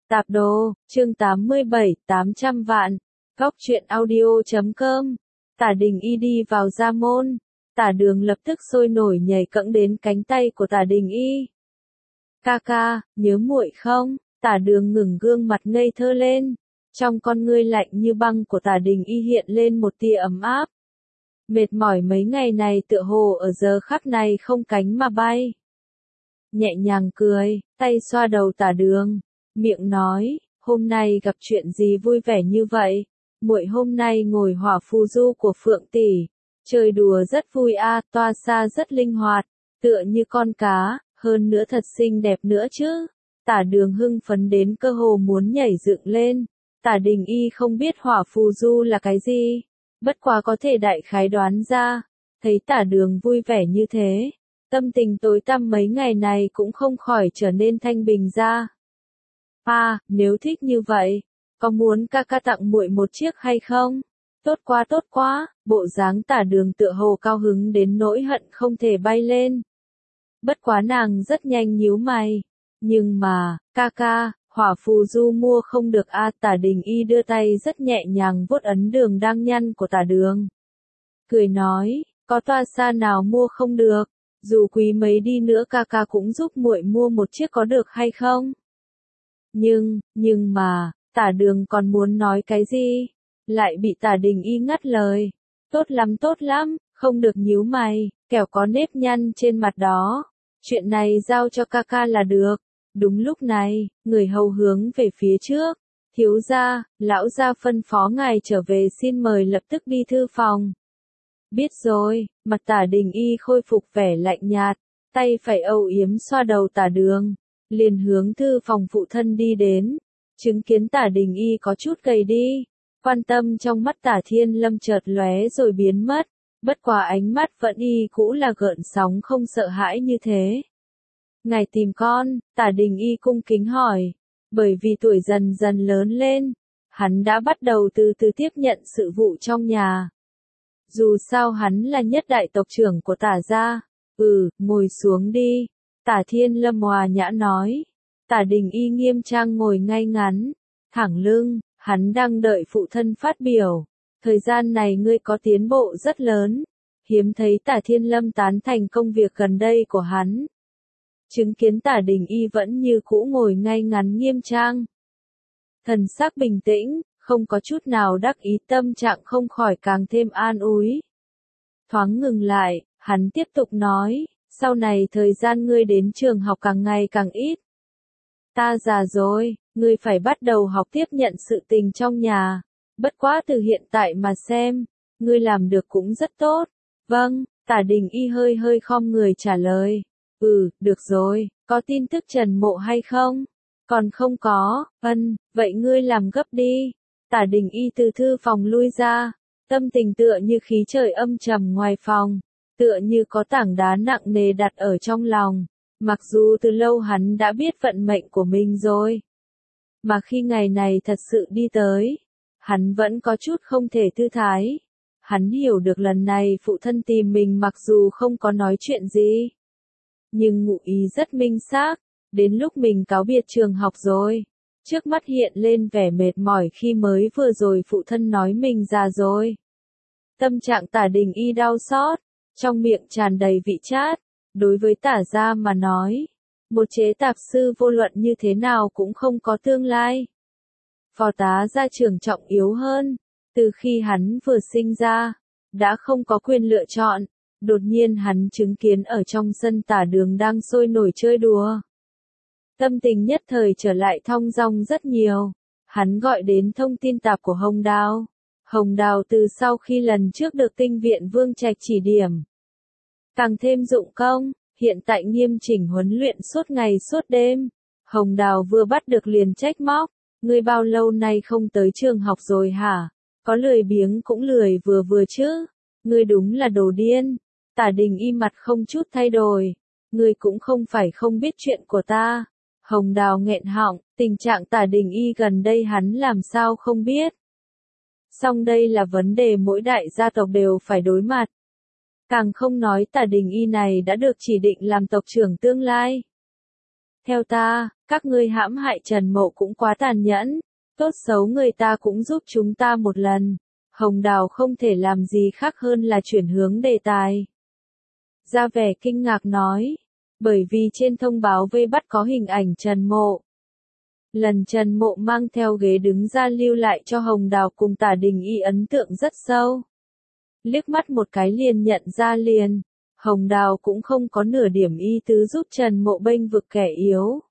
Tạp đồ, chương 87, 800 vạn. Góc truyện audio.com. Tả Đình Y đi vào gia môn. Tả Đường lập tức sôi nổi nhảy cẫng đến cánh tay của Tả Đình Y. Ca ca, nhớ muội không? Tả Đường ngừng gương mặt ngây thơ lên. Trong con ngươi lạnh như băng của Tả Đình Y hiện lên một tia ấm áp. Mệt mỏi mấy ngày này tựa hồ ở giờ khắc này không cánh mà bay. Nhẹ nhàng cười, tay xoa đầu Tả Đường, miệng nói, hôm nay gặp chuyện gì vui vẻ như vậy? Muội hôm nay ngồi hỏa phù du của Phượng tỷ, chơi đùa rất vui a, toa xa rất linh hoạt, tựa như con cá, hơn nữa thật xinh đẹp nữa chứ. Tả Đường hưng phấn đến cơ hồ muốn nhảy dựng lên. Tả Đình Y không biết hỏa phù du là cái gì, bất quá có thể đại khái đoán ra. Thấy Tả Đường vui vẻ như thế, tâm tình tối tăm mấy ngày này cũng không khỏi trở nên thanh bình ra. Nếu thích như vậy, có muốn ca ca tặng muội một chiếc hay không? Tốt quá, bộ dáng Tả Đường tựa hồ cao hứng đến nỗi hận không thể bay lên. Bất quá nàng rất nhanh nhíu mày. Nhưng mà, ca ca, hỏa phù du mua không được a. Tả Đình Y đưa tay rất nhẹ nhàng vuốt ấn đường đang nhăn của Tả Đường. Cười nói, có toa xa nào mua không được, dù quý mấy đi nữa ca ca cũng giúp muội mua một chiếc có được hay không? Nhưng mà, Tả Đường còn muốn nói cái gì, lại bị Tả Đình Y ngắt lời. Tốt lắm, không được nhíu mày, kẻo có nếp nhăn trên mặt đó. Chuyện này giao cho ca ca là được. Đúng lúc này, người hầu hướng về phía trước. Thiếu gia, lão gia phân phó ngài trở về, xin mời lập tức đi thư phòng. Biết rồi, mặt Tả Đình Y khôi phục vẻ lạnh nhạt, tay phải âu yếm xoa đầu Tả Đường, liền hướng thư phòng phụ thân đi đến. Chứng kiến Tả Đình Y có chút gầy đi, quan tâm trong mắt Tả Thiên Lâm chợt lóe rồi biến mất, bất quá ánh mắt vẫn y cũ là gợn sóng không sợ hãi như thế. Ngài tìm con, Tả Đình Y cung kính hỏi, bởi vì tuổi dần dần lớn lên, hắn đã bắt đầu từ từ tiếp nhận sự vụ trong nhà. Dù sao hắn là nhất đại tộc trưởng của Tả gia. Ngồi xuống đi, Tả Thiên Lâm hòa nhã nói. Tả Đình Y nghiêm trang ngồi ngay ngắn, thẳng lưng, hắn đang đợi phụ thân phát biểu. Thời gian này ngươi có tiến bộ rất lớn, hiếm thấy Tả Thiên Lâm tán thành công việc gần đây của hắn. Chứng kiến Tả Đình Y vẫn như cũ ngồi ngay ngắn nghiêm trang, thần sắc bình tĩnh, không có chút nào đắc ý, tâm trạng không khỏi càng thêm an ủi. Thoáng ngừng lại, hắn tiếp tục nói, sau này thời gian ngươi đến trường học càng ngày càng ít. Ta già rồi, ngươi phải bắt đầu học tiếp nhận sự tình trong nhà. Bất quá từ hiện tại mà xem, ngươi làm được cũng rất tốt. Vâng, Tả Đình Y hơi khom người trả lời. Được rồi, có tin tức Trần Mộ hay không? Còn không có. Vậy ngươi làm gấp đi. Tả Đình Y từ thư phòng lui ra, tâm tình tựa như khí trời âm trầm ngoài phòng, tựa như có tảng đá nặng nề đặt ở trong lòng. Mặc dù từ lâu hắn đã biết vận mệnh của mình rồi, mà khi ngày này thật sự đi tới, hắn vẫn có chút không thể thư thái. Hắn hiểu được lần này phụ thân tìm mình mặc dù không có nói chuyện gì, nhưng ngụ ý rất minh xác, đến lúc mình cáo biệt trường học rồi. Trước mắt hiện lên vẻ mệt mỏi khi mới vừa rồi phụ thân nói mình già rồi. Tâm trạng Tả Đình Y đau xót, trong miệng tràn đầy vị chát. Đối với Tả gia mà nói, một chế tạp sư vô luận như thế nào cũng không có tương lai. Phó tá gia trưởng trọng yếu hơn, từ khi hắn vừa sinh ra, đã không có quyền lựa chọn. Đột nhiên hắn chứng kiến ở trong sân Tả Đường đang sôi nổi chơi đùa. Tâm tình nhất thời trở lại thong dong rất nhiều. Hắn gọi đến thông tin tạp của Hồng Đào. Hồng Đào từ sau khi lần trước được Tinh viện Vương Trạch chỉ điểm, càng thêm dụng công, hiện tại nghiêm chỉnh huấn luyện suốt ngày suốt đêm. Hồng Đào vừa bắt được liền trách móc, ngươi bao lâu nay không tới trường học rồi hả? Có lười biếng cũng lười vừa chứ. Ngươi đúng là đồ điên. Tả Đình Y mặt không chút thay đổi. Ngươi cũng không phải không biết chuyện của ta. Hồng Đào nghẹn họng, tình trạng Tả Đình Y gần đây hắn làm sao không biết. Song đây là vấn đề mỗi đại gia tộc đều phải đối mặt. Càng không nói Tả Đình Y này đã được chỉ định làm tộc trưởng tương lai. Theo ta, các ngươi hãm hại Trần Mộ cũng quá tàn nhẫn, tốt xấu người ta cũng giúp chúng ta một lần. Hồng Đào không thể làm gì khác hơn là chuyển hướng đề tài. Ra vẻ kinh ngạc nói, bởi vì trên thông báo vây bắt có hình ảnh Trần Mộ. Lần Trần Mộ mang theo ghế đứng ra lưu lại cho Hồng Đào cùng Tả Đình Y ấn tượng rất sâu. Liếc mắt một cái liền nhận ra liền, Hồng Đào cũng không có nửa điểm ý tứ giúp Trần Mộ bênh vực kẻ yếu.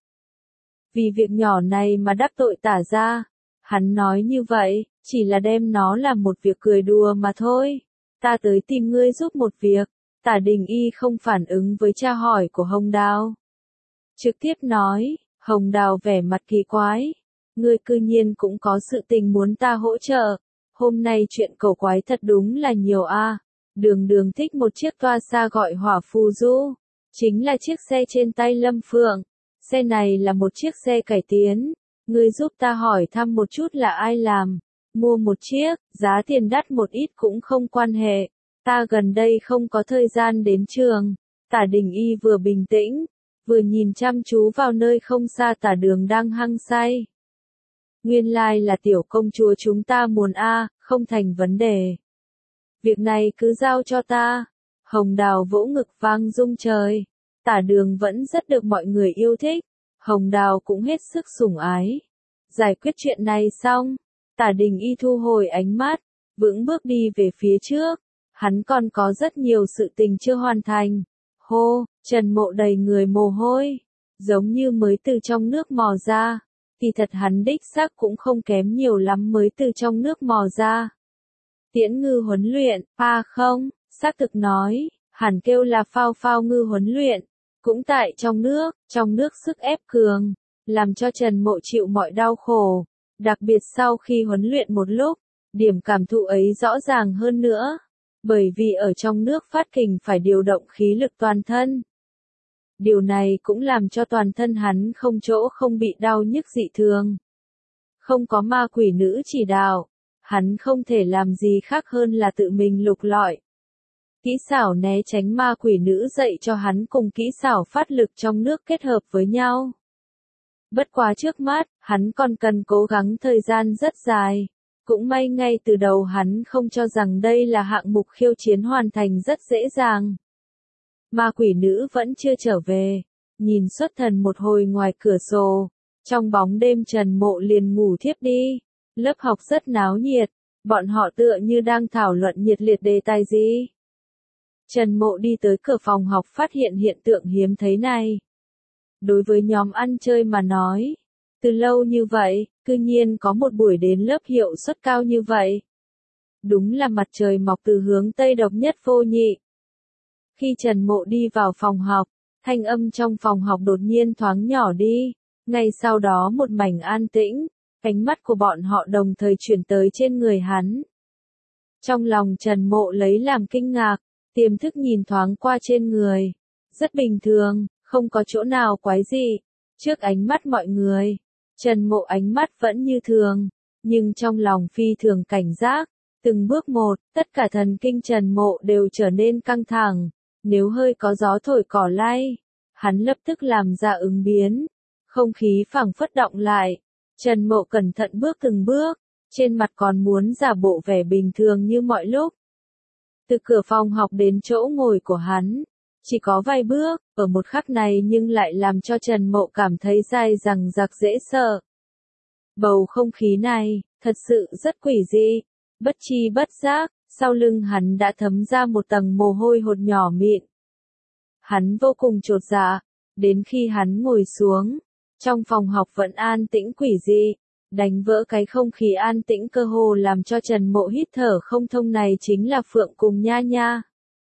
Vì việc nhỏ này mà đắc tội Tả gia, hắn nói như vậy, chỉ là đem nó làm một việc cười đùa mà thôi. Ta tới tìm ngươi giúp một việc. Tả Đình Y không phản ứng với tra hỏi của Hồng Đào. Trực tiếp nói, Hồng Đào vẻ mặt kỳ quái. Ngươi cư nhiên cũng có sự tình muốn ta hỗ trợ. Hôm nay chuyện cầu quái thật đúng là nhiều a. Đường Đường thích một chiếc toa xa gọi hỏa phù du. Chính là chiếc xe trên tay Lâm Phượng. Xe này là một chiếc xe cải tiến. Ngươi giúp ta hỏi thăm một chút là ai làm. Mua một chiếc, giá tiền đắt một ít cũng không quan hệ. Ta gần đây không có thời gian đến trường. Tả Đình Y vừa bình tĩnh, vừa nhìn chăm chú vào nơi không xa Tả Đường đang hăng say. Nguyên lai là tiểu công chúa chúng ta muốn không thành vấn đề. Việc này cứ giao cho ta. Hồng Đào vỗ ngực vang rung trời. Tả Đường vẫn rất được mọi người yêu thích. Hồng Đào cũng hết sức sủng ái. Giải quyết chuyện này xong, Tả Đình Y thu hồi ánh mắt, vững bước đi về phía trước. Hắn còn có rất nhiều sự tình chưa hoàn thành. Hô, Trần Mộ đầy người mồ hôi, giống như mới từ trong nước mò ra. Kỳ thật hắn đích xác cũng không kém nhiều lắm mới từ trong nước mò ra. Tiễn ngư huấn luyện, không, xác thực nói, hẳn kêu là phao phao ngư huấn luyện. Cũng tại trong nước sức ép cường, làm cho Trần Mộ chịu mọi đau khổ. Đặc biệt sau khi huấn luyện một lúc, điểm cảm thụ ấy rõ ràng hơn nữa. Bởi vì ở trong nước phát kình phải điều động khí lực toàn thân. Điều này cũng làm cho toàn thân hắn không chỗ không bị đau nhức dị thường. Không có ma quỷ nữ chỉ đạo, hắn không thể làm gì khác hơn là tự mình lục lọi. Kỹ xảo né tránh ma quỷ nữ dạy cho hắn cùng kỹ xảo phát lực trong nước kết hợp với nhau. Bất quá trước mắt, hắn còn cần cố gắng thời gian rất dài. Cũng may ngay từ đầu hắn không cho rằng đây là hạng mục khiêu chiến hoàn thành rất dễ dàng. Ma quỷ nữ vẫn chưa trở về, nhìn xuất thần một hồi ngoài cửa sổ, trong bóng đêm Trần Mộ liền ngủ thiếp đi. Lớp học rất náo nhiệt, bọn họ tựa như đang thảo luận nhiệt liệt đề tài gì. Trần Mộ đi tới cửa phòng học phát hiện hiện tượng hiếm thấy này. Đối với nhóm ăn chơi mà nói, từ lâu như vậy, cư nhiên có một buổi đến lớp hiệu suất cao như vậy. Đúng là mặt trời mọc từ hướng Tây độc nhất vô nhị. Khi Trần Mộ đi vào phòng học, thanh âm trong phòng học đột nhiên thoáng nhỏ đi. Ngay sau đó một mảnh an tĩnh, ánh mắt của bọn họ đồng thời chuyển tới trên người hắn. Trong lòng Trần Mộ lấy làm kinh ngạc, tiềm thức nhìn thoáng qua trên người. Rất bình thường, không có chỗ nào quái dị. Trước ánh mắt mọi người, Trần Mộ ánh mắt vẫn như thường, nhưng trong lòng phi thường cảnh giác. Từng bước một, tất cả thần kinh Trần Mộ đều trở nên căng thẳng. Nếu hơi có gió thổi cỏ lay, hắn lập tức làm ra ứng biến. Không khí phảng phất động lại. Trần Mộ cẩn thận bước từng bước, trên mặt còn muốn giả bộ vẻ bình thường như mọi lúc. Từ cửa phòng học đến chỗ ngồi của hắn, chỉ có vài bước, ở một khắc này nhưng lại làm cho Trần Mộ cảm thấy dai dằng dặc dễ sợ. Bầu không khí này, thật sự rất quỷ dị. Bất chi bất giác, sau lưng hắn đã thấm ra một tầng mồ hôi hột nhỏ mịn. Hắn vô cùng chột dạ, đến khi hắn ngồi xuống, trong phòng học vẫn an tĩnh quỷ dị, đánh vỡ cái không khí an tĩnh cơ hồ làm cho Trần Mộ hít thở không thông này chính là Phượng cùng Nha Nha.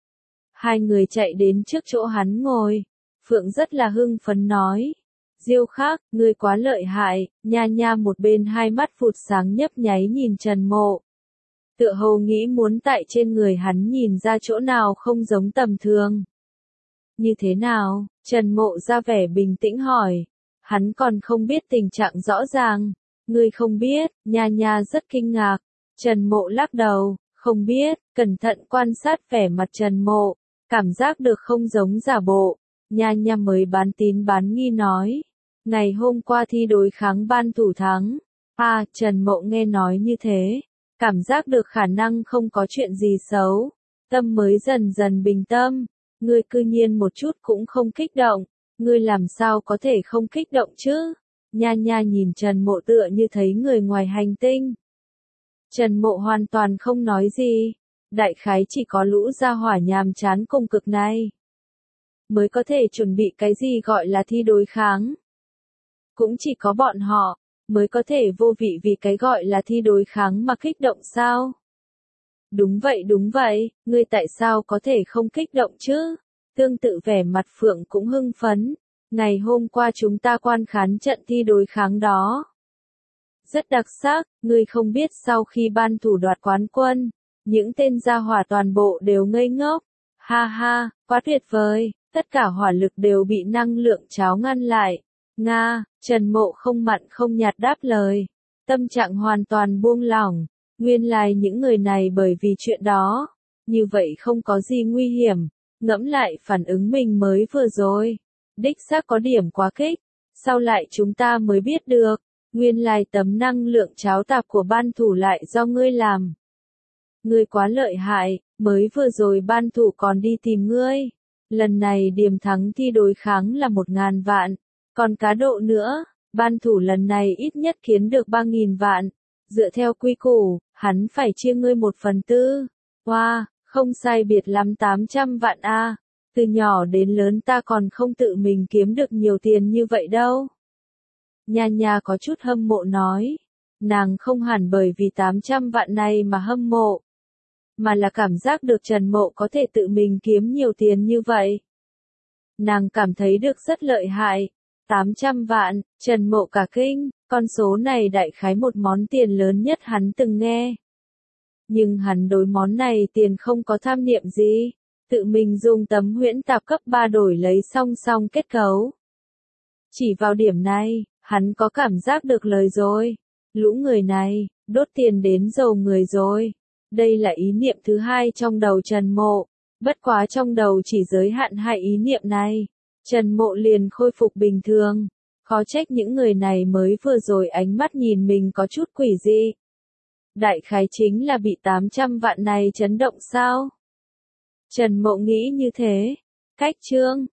Hai người chạy đến trước chỗ hắn ngồi, Phượng rất là hưng phấn nói. Diêu Khắc, ngươi quá lợi hại. Nha Nha một bên hai mắt phụt sáng nhấp nháy nhìn Trần Mộ. Tựa hồ nghĩ muốn tại trên người hắn nhìn ra chỗ nào không giống tầm thường. Như thế nào? Trần Mộ ra vẻ bình tĩnh hỏi. Hắn còn không biết tình trạng rõ ràng. Ngươi không biết, Nha Nha rất kinh ngạc. Trần Mộ lắc đầu, không biết, cẩn thận quan sát vẻ mặt Trần Mộ, cảm giác được không giống giả bộ. Nha Nha mới bán tín bán nghi nói, Ngày hôm qua thi đối kháng ban thủ thắng. Trần Mộ nghe nói như thế, cảm giác được khả năng không có chuyện gì xấu, tâm mới dần dần bình tâm. Ngươi cư nhiên một chút cũng không kích động, ngươi làm sao có thể không kích động chứ? Nha nha nhìn Trần Mộ tựa như thấy người ngoài hành tinh. Trần Mộ hoàn toàn không nói gì, đại khái chỉ có lũ gia hỏa nhàm chán cùng cực này mới có thể chuẩn bị cái gì gọi là thi đối kháng. Cũng chỉ có bọn họ mới có thể vô vị vì cái gọi là thi đối kháng mà kích động sao? Đúng vậy, ngươi tại sao có thể không kích động chứ? Tương tự vẻ mặt Phượng cũng hưng phấn. Ngày hôm qua chúng ta quan khán trận thi đối kháng đó. Rất đặc sắc, ngươi không biết sau khi ban thủ đoạt quán quân, những tên gia hỏa toàn bộ đều ngây ngốc. Ha ha, quá tuyệt vời, tất cả hỏa lực đều bị năng lượng cháo ngăn lại. Nga, Trần Mộ không mặn không nhạt đáp lời. Tâm trạng hoàn toàn buông lỏng. Nguyên lai những người này bởi vì chuyện đó. Như vậy không có gì nguy hiểm. Ngẫm lại phản ứng mình mới vừa rồi. Đích xác có điểm quá kích. Sau lại chúng ta mới biết được. Nguyên lai tấm năng lượng cháo tạp của ban thủ lại do ngươi làm. Ngươi quá lợi hại, mới vừa rồi ban thủ còn đi tìm ngươi. Lần này điểm thắng thi đối kháng là 1.000 vạn. Còn cá độ nữa, ban thủ lần này ít nhất kiếm được 3.000 vạn. Dựa theo quy củ, hắn phải chia ngươi 1/4. Wow, không sai biệt lắm 800 vạn a. Từ nhỏ đến lớn ta còn không tự mình kiếm được nhiều tiền như vậy đâu. Nha nha có chút hâm mộ nói. Nàng không hẳn bởi vì 800 vạn này mà hâm mộ, mà là cảm giác được Trần Mộ có thể tự mình kiếm nhiều tiền như vậy. Nàng cảm thấy được rất lợi hại. 800 vạn, Trần Mộ cả kinh, con số này đại khái một món tiền lớn nhất hắn từng nghe. Nhưng hắn đối món này tiền không có tham niệm gì, tự mình dùng tấm huyễn tạp cấp 3 đổi lấy song song kết cấu. Chỉ vào điểm này, hắn có cảm giác được lời rồi. Lũ người này, đốt tiền đến dầu người rồi. Đây là ý niệm thứ hai trong đầu Trần Mộ, bất quá trong đầu chỉ giới hạn hai ý niệm này. Trần Mộ liền khôi phục bình thường. Khó trách những người này mới vừa rồi ánh mắt nhìn mình có chút quỷ dị. Đại khái chính là bị 800 vạn này chấn động sao? Trần Mộ nghĩ như thế. Cách chương